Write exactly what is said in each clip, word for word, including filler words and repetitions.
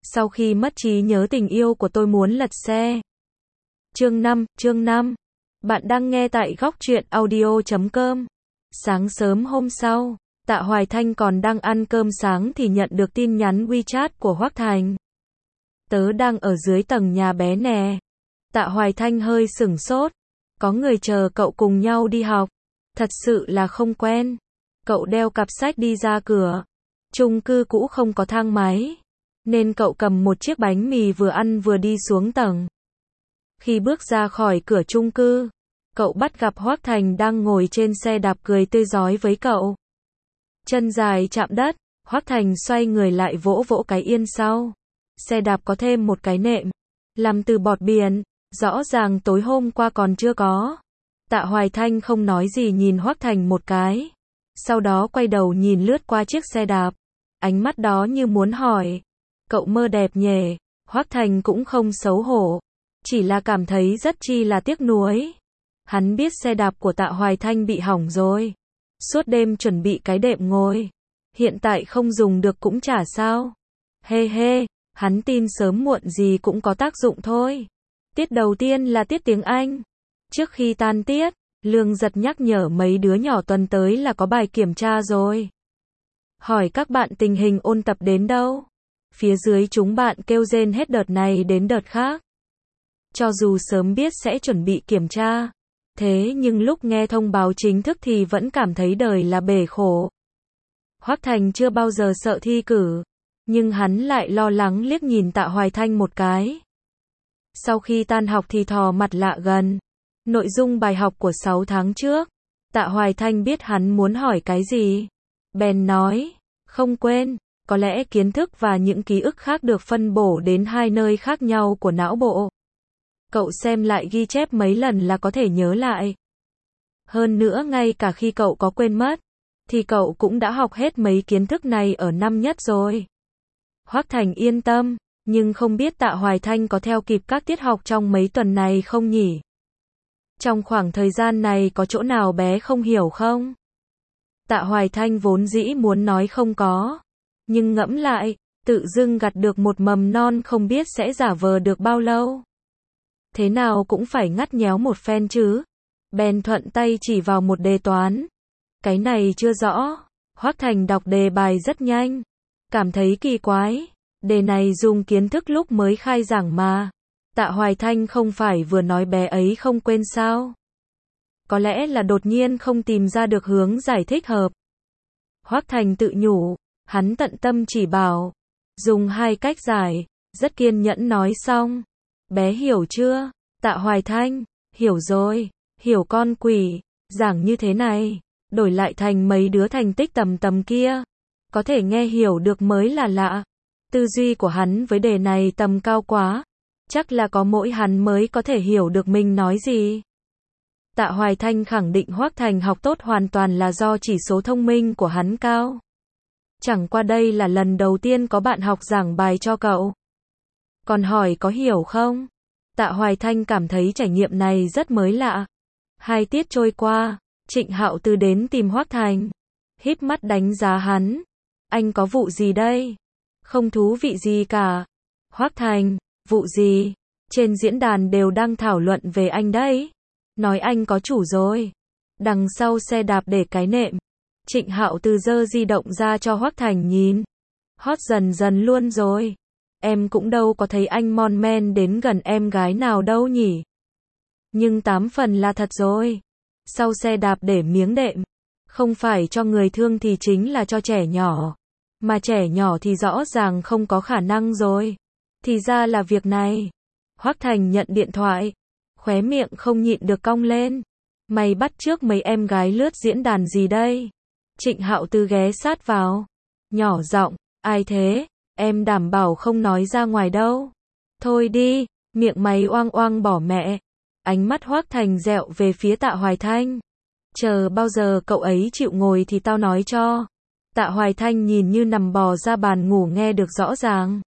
Sau khi mất trí nhớ tình yêu của tôi muốn lật xe. Chương năm, chương năm. Bạn đang nghe tại góc truyện audio chấm com. Sáng sớm hôm sau, Tạ Hoài Thanh còn đang ăn cơm sáng thì nhận được tin nhắn WeChat của Hoắc Thành. Tớ đang ở dưới tầng nhà bé nè. Tạ Hoài Thanh hơi sửng sốt. Có người chờ cậu cùng nhau đi học. Thật sự là không quen. Cậu đeo cặp sách đi ra cửa. Chung cư cũ không có thang máy, nên cậu cầm một chiếc bánh mì vừa ăn vừa đi xuống tầng. Khi bước ra khỏi cửa chung cư, cậu bắt gặp Hoắc Thành đang ngồi trên xe đạp cười tươi rói với cậu. Chân dài chạm đất, Hoắc Thành xoay người lại vỗ vỗ cái yên sau. Xe đạp có thêm một cái nệm, làm từ bọt biển, rõ ràng tối hôm qua còn chưa có. Tạ Hoài Thanh không nói gì nhìn Hoắc Thành một cái. Sau đó quay đầu nhìn lướt qua chiếc xe đạp. Ánh mắt đó như muốn hỏi. Cậu mơ đẹp nhỉ? Hoắc Thành cũng không xấu hổ. Chỉ là cảm thấy rất chi là tiếc nuối. Hắn biết xe đạp của Tạ Hoài Thanh bị hỏng rồi. Suốt đêm chuẩn bị cái đệm ngồi. Hiện tại không dùng được cũng chả sao. Hê hê, hắn tin sớm muộn gì cũng có tác dụng thôi. Tiết đầu tiên là tiết tiếng Anh. Trước khi tan tiết, Lương Giật nhắc nhở mấy đứa nhỏ tuần tới là có bài kiểm tra rồi. Hỏi các bạn tình hình ôn tập đến đâu. Phía dưới chúng bạn kêu rên hết đợt này đến đợt khác. Cho dù sớm biết sẽ chuẩn bị kiểm tra, thế nhưng lúc nghe thông báo chính thức thì vẫn cảm thấy đời là bể khổ. Hoắc Thành chưa bao giờ sợ thi cử, nhưng hắn lại lo lắng liếc nhìn Tạ Hoài Thanh một cái. Sau khi tan học thì thò mặt lạ gần. Nội dung bài học của sáu tháng trước. Tạ Hoài Thanh biết hắn muốn hỏi cái gì. Bèn nói, không quên, có lẽ kiến thức và những ký ức khác được phân bổ đến hai nơi khác nhau của não bộ. Cậu xem lại ghi chép mấy lần là có thể nhớ lại. Hơn nữa ngay cả khi cậu có quên mất, thì cậu cũng đã học hết mấy kiến thức này ở năm nhất rồi. Hoắc Thành yên tâm, nhưng không biết Tạ Hoài Thanh có theo kịp các tiết học trong mấy tuần này không nhỉ? Trong khoảng thời gian này có chỗ nào bé không hiểu không? Tạ Hoài Thanh vốn dĩ muốn nói không có, nhưng ngẫm lại, tự dưng gặt được một mầm non không biết sẽ giả vờ được bao lâu. Thế nào cũng phải ngắt nhéo một phen chứ. Bèn thuận tay chỉ vào một đề toán. Cái này chưa rõ. Hoắc Thành đọc đề bài rất nhanh. Cảm thấy kỳ quái. Đề này dùng kiến thức lúc mới khai giảng mà. Tạ Hoài Thanh không phải vừa nói bé ấy không quên sao? Có lẽ là đột nhiên không tìm ra được hướng giải thích hợp. Hoắc Thành tự nhủ, hắn tận tâm chỉ bảo, dùng hai cách giải, rất kiên nhẫn nói xong. Bé hiểu chưa? Tạ Hoài Thanh, hiểu rồi, hiểu con quỷ, giảng như thế này, đổi lại thành mấy đứa thành tích tầm tầm kia, có thể nghe hiểu được mới là lạ. Tư duy của hắn với đề này tầm cao quá. Chắc là có mỗi hắn mới có thể hiểu được mình nói gì. Tạ Hoài Thanh khẳng định Hoắc Thành học tốt hoàn toàn là do chỉ số thông minh của hắn cao. Chẳng qua đây là lần đầu tiên có bạn học giảng bài cho cậu. Còn hỏi có hiểu không? Tạ Hoài Thanh cảm thấy trải nghiệm này rất mới lạ. Hai tiết trôi qua, Trịnh Hạo Từ đến tìm Hoắc Thành. Híp mắt đánh giá hắn. Anh có vụ gì đây? Không thú vị gì cả. Hoắc Thành, vụ gì? Trên diễn đàn đều đang thảo luận về anh đấy. Nói anh có chủ rồi. Đằng sau xe đạp để cái nệm. Trịnh Hạo Từ giơ di động ra cho Hoắc Thành nhìn. Hot dần dần luôn rồi. Em cũng đâu có thấy anh mon men đến gần em gái nào đâu nhỉ. Nhưng tám phần là thật rồi. Sau xe đạp để miếng đệm. Không phải cho người thương thì chính là cho trẻ nhỏ. Mà trẻ nhỏ thì rõ ràng không có khả năng rồi. Thì ra là việc này. Hoắc Thành nhận điện thoại. Khóe miệng không nhịn được cong lên. Mày bắt chước mấy em gái lướt diễn đàn gì đây? Trịnh Hạo Từ ghé sát vào. Nhỏ giọng, ai thế? Em đảm bảo không nói ra ngoài đâu. Thôi đi, miệng mày oang oang bỏ mẹ. Ánh mắt Hoắc Thành dẹo về phía Tạ Hoài Thanh. Chờ bao giờ cậu ấy chịu ngồi thì tao nói cho. Tạ Hoài Thanh nhìn như nằm bò ra bàn ngủ nghe được rõ ràng.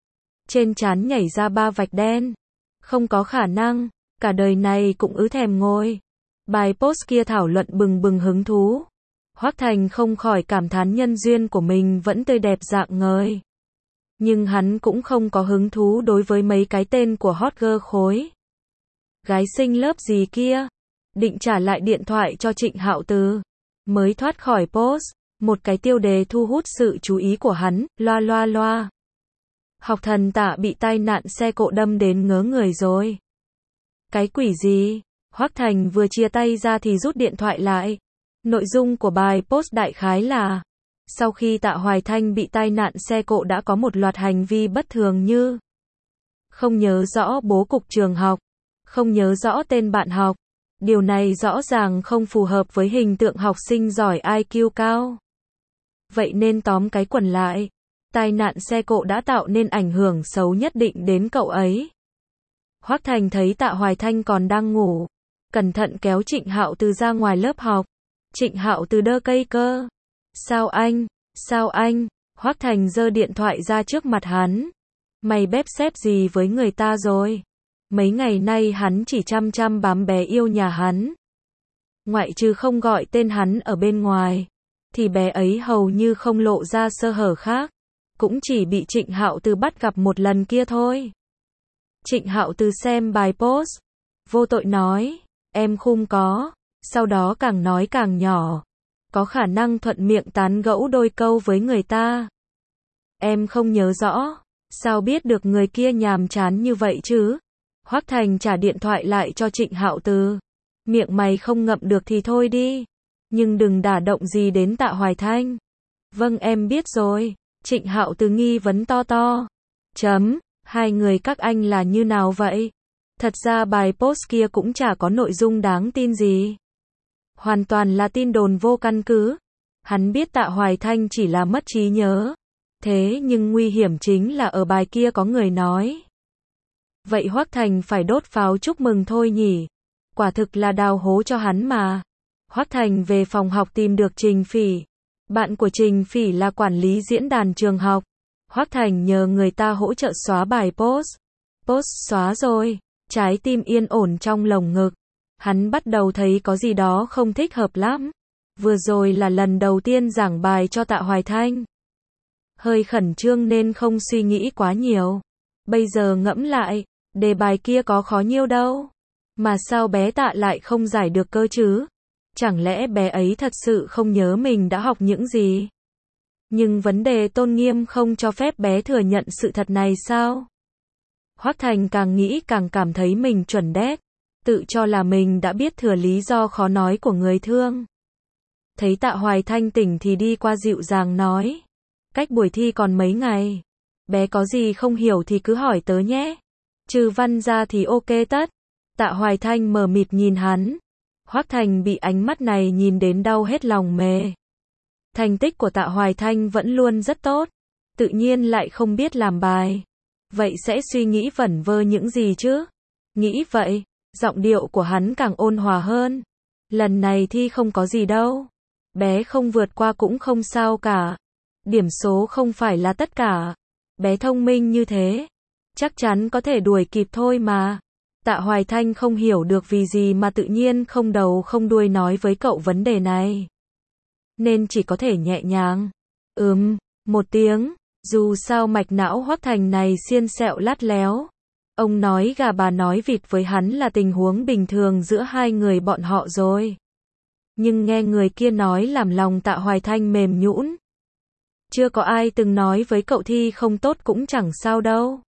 Trên trán nhảy ra ba vạch đen. Không có khả năng, cả đời này cũng ứ thèm ngồi. Bài post kia thảo luận bừng bừng hứng thú. Hoắc Thành không khỏi cảm thán nhân duyên của mình vẫn tươi đẹp rạng ngời. Nhưng hắn cũng không có hứng thú đối với mấy cái tên của hot girl khối. Gái sinh lớp gì kia. Định trả lại điện thoại cho Trịnh Hạo Từ. Mới thoát khỏi post. Một cái tiêu đề thu hút sự chú ý của hắn, loa loa loa. Học thần Tạ bị tai nạn xe cộ đâm đến ngớ người rồi. Cái quỷ gì? Hoắc Thành vừa chia tay ra thì rút điện thoại lại. Nội dung của bài post đại khái là: sau khi Tạ Hoài Thanh bị tai nạn xe cộ đã có một loạt hành vi bất thường như không nhớ rõ bố cục trường học, không nhớ rõ tên bạn học. Điều này rõ ràng không phù hợp với hình tượng học sinh giỏi i kiu cao. Vậy nên tóm cái quần lại, tai nạn xe cộ đã tạo nên ảnh hưởng xấu nhất định đến cậu ấy. Hoắc Thành thấy Tạ Hoài Thanh còn đang ngủ, cẩn thận kéo Trịnh Hạo Từ ra ngoài lớp học. Trịnh Hạo Từ đơ cây cơ. Sao anh? Sao anh? Hoắc Thành giơ điện thoại ra trước mặt hắn. Mày bếp xếp gì với người ta rồi? Mấy ngày nay hắn chỉ chăm chăm bám bé yêu nhà hắn. Ngoại trừ không gọi tên hắn ở bên ngoài, thì bé ấy hầu như không lộ ra sơ hở khác. Cũng chỉ bị Trịnh Hạo Từ bắt gặp một lần kia thôi. Trịnh Hạo Từ xem bài post, vô tội nói, em khum có. Sau đó càng nói càng nhỏ. Có khả năng thuận miệng tán gẫu đôi câu với người ta. Em không nhớ rõ. Sao biết được người kia nhàm chán như vậy chứ? Hoắc Thành trả điện thoại lại cho Trịnh Hạo Từ. Miệng mày không ngậm được thì thôi đi. Nhưng đừng đả động gì đến Tạ Hoài Thanh. Vâng em biết rồi. Trịnh Hạo Từ nghi vấn to to. Chấm, hai người các anh là như nào vậy? Thật ra bài post kia cũng chả có nội dung đáng tin gì. Hoàn toàn là tin đồn vô căn cứ. Hắn biết Tạ Hoài Thanh chỉ là mất trí nhớ. Thế nhưng nguy hiểm chính là ở bài kia có người nói. Vậy Hoắc Thành phải đốt pháo chúc mừng thôi nhỉ? Quả thực là đào hố cho hắn mà. Hoắc Thành về phòng học tìm được Trình Phỉ. Bạn của Trình Phỉ là quản lý diễn đàn trường học. Hoắc Thành nhờ người ta hỗ trợ xóa bài post. Post xóa rồi. Trái tim yên ổn trong lồng ngực. Hắn bắt đầu thấy có gì đó không thích hợp lắm. Vừa rồi là lần đầu tiên giảng bài cho Tạ Hoài Thanh. Hơi khẩn trương nên không suy nghĩ quá nhiều. Bây giờ ngẫm lại, đề bài kia có khó nhiêu đâu. Mà sao bé Tạ lại không giải được cơ chứ? Chẳng lẽ bé ấy thật sự không nhớ mình đã học những gì? Nhưng vấn đề tôn nghiêm không cho phép bé thừa nhận sự thật này sao? Hoắc Thành càng nghĩ càng cảm thấy mình chuẩn đét. Tự cho là mình đã biết thừa lý do khó nói của người thương. Thấy Tạ Hoài Thanh tỉnh thì đi qua dịu dàng nói. Cách buổi thi còn mấy ngày. Bé có gì không hiểu thì cứ hỏi tớ nhé. Trừ văn ra thì ok tất. Tạ Hoài Thanh mờ mịt nhìn hắn. Hoắc Thành bị ánh mắt này nhìn đến đau hết lòng mề. Thành tích của Tạ Hoài Thanh vẫn luôn rất tốt. Tự nhiên lại không biết làm bài. Vậy sẽ suy nghĩ vẩn vơ những gì chứ? Nghĩ vậy, giọng điệu của hắn càng ôn hòa hơn. Lần này thi không có gì đâu. Bé không vượt qua cũng không sao cả. Điểm số không phải là tất cả. Bé thông minh như thế. Chắc chắn có thể đuổi kịp thôi mà. Tạ Hoài Thanh không hiểu được vì gì mà tự nhiên không đầu không đuôi nói với cậu vấn đề này. Nên chỉ có thể nhẹ nhàng. Ừm, một tiếng. Dù sao mạch não Hoắc Thành này xiên xẹo lắt léo. Ông nói gà bà nói vịt với hắn là tình huống bình thường giữa hai người bọn họ rồi. Nhưng nghe người kia nói làm lòng Tạ Hoài Thanh mềm nhũn. Chưa có ai từng nói với cậu thi không tốt cũng chẳng sao đâu.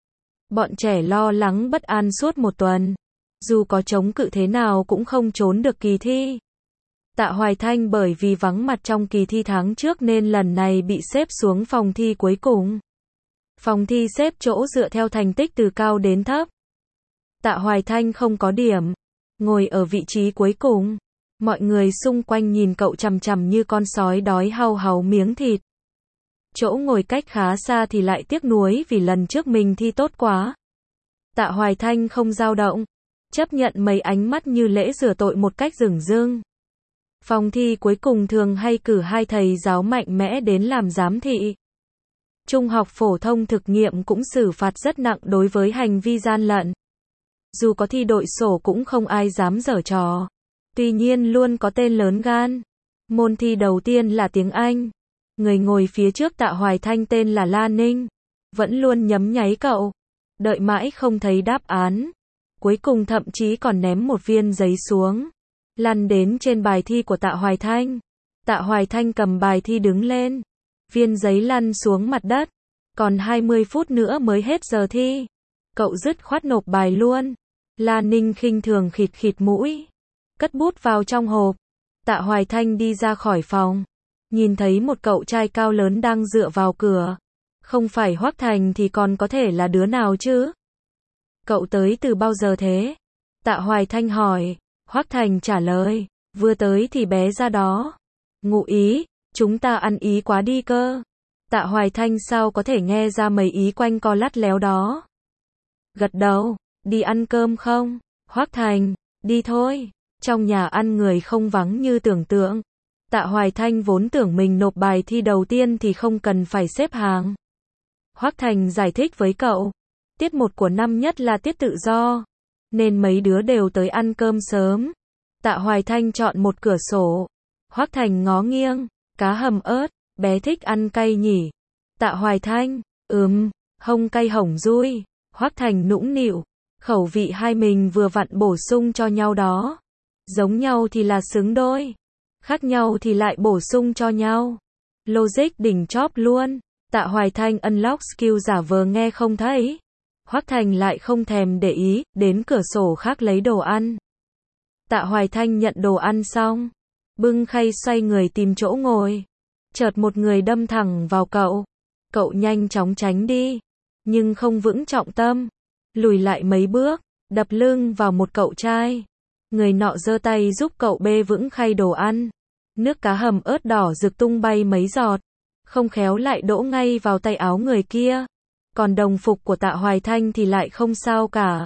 Bọn trẻ lo lắng bất an suốt một tuần. Dù có chống cự thế nào cũng không trốn được kỳ thi. Tạ Hoài Thanh bởi vì vắng mặt trong kỳ thi tháng trước nên lần này bị xếp xuống phòng thi cuối cùng. Phòng thi xếp chỗ dựa theo thành tích từ cao đến thấp. Tạ Hoài Thanh không có điểm. Ngồi ở vị trí cuối cùng. Mọi người xung quanh nhìn cậu chằm chằm như con sói đói hau hàu miếng thịt. Chỗ ngồi cách khá xa thì lại tiếc nuối vì lần trước mình thi tốt quá. Tạ Hoài Thanh không dao động. Chấp nhận mấy ánh mắt như lễ rửa tội một cách dửng dưng. Phòng thi cuối cùng thường hay cử hai thầy giáo mạnh mẽ đến làm giám thị. Trung học phổ thông thực nghiệm cũng xử phạt rất nặng đối với hành vi gian lận. Dù có thi đội sổ cũng không ai dám giở trò. Tuy nhiên luôn có tên lớn gan. Môn thi đầu tiên là tiếng Anh. Người ngồi phía trước Tạ Hoài Thanh tên là La Ninh. vẫn luôn nhấm nháy cậu. Đợi mãi không thấy đáp án. Cuối cùng thậm chí còn ném một viên giấy xuống. Lăn đến trên bài thi của Tạ Hoài Thanh. Tạ Hoài Thanh cầm bài thi đứng lên. Viên giấy lăn xuống mặt đất. Còn hai mươi phút nữa mới hết giờ thi. Cậu dứt khoát nộp bài luôn. La Ninh khinh thường khịt khịt mũi. Cất bút vào trong hộp. Tạ Hoài Thanh đi ra khỏi phòng. Nhìn thấy một cậu trai cao lớn đang dựa vào cửa. Không phải Hoắc Thành thì còn có thể là đứa nào chứ? Cậu tới từ bao giờ thế? Tạ Hoài Thanh hỏi. Hoắc Thành trả lời. Vừa tới thì bé ra đó. Ngụ ý, chúng ta ăn ý quá đi cơ. Tạ Hoài Thanh sao có thể nghe ra mấy ý quanh co lắt léo đó. Gật đầu. Đi ăn cơm không? Hoắc Thành. Đi thôi. Trong nhà ăn người không vắng như tưởng tượng. Tạ Hoài Thanh vốn tưởng mình nộp bài thi đầu tiên thì không cần phải xếp hàng. Hoắc Thành giải thích với cậu. Tiết một của năm nhất là tiết tự do. Nên mấy đứa đều tới ăn cơm sớm. Tạ Hoài Thanh chọn một cửa sổ. Hoắc Thành ngó nghiêng. Cá hầm ớt. Bé thích ăn cay nhỉ? Tạ Hoài Thanh. Ừm, hông cay hổng rui. Hoắc Thành nũng nịu. Khẩu vị hai mình vừa vặn bổ sung cho nhau đó. Giống nhau thì là xứng đôi. Khác nhau thì lại bổ sung cho nhau. Logic đỉnh chóp luôn. Tạ Hoài Thanh unlock skill giả vờ nghe không thấy. Hoắc Thành lại không thèm để ý, đến cửa sổ khác lấy đồ ăn. Tạ Hoài Thanh nhận đồ ăn xong. Bưng khay xoay người tìm chỗ ngồi. Chợt một người đâm thẳng vào cậu. Cậu nhanh chóng tránh đi. Nhưng không vững trọng tâm. Lùi lại mấy bước. Đập lưng vào một cậu trai. Người nọ giơ tay giúp cậu bê vững khay đồ ăn. Nước cá hầm ớt đỏ rực tung bay mấy giọt. Không khéo lại đỗ ngay vào tay áo người kia. Còn đồng phục của Tạ Hoài Thanh thì lại không sao cả.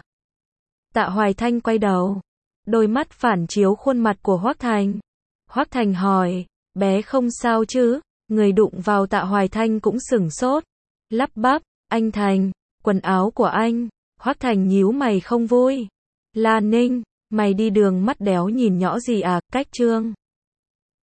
Tạ Hoài Thanh quay đầu. Đôi mắt phản chiếu khuôn mặt của Hoắc Thành. Hoắc Thành hỏi. Bé không sao chứ? Người đụng vào Tạ Hoài Thanh cũng sửng sốt. Lắp bắp. Anh Thành. Quần áo của anh. Hoắc Thành nhíu mày không vui. La Ninh. Mày đi đường mắt đéo nhìn nhõ gì à? Cách trương.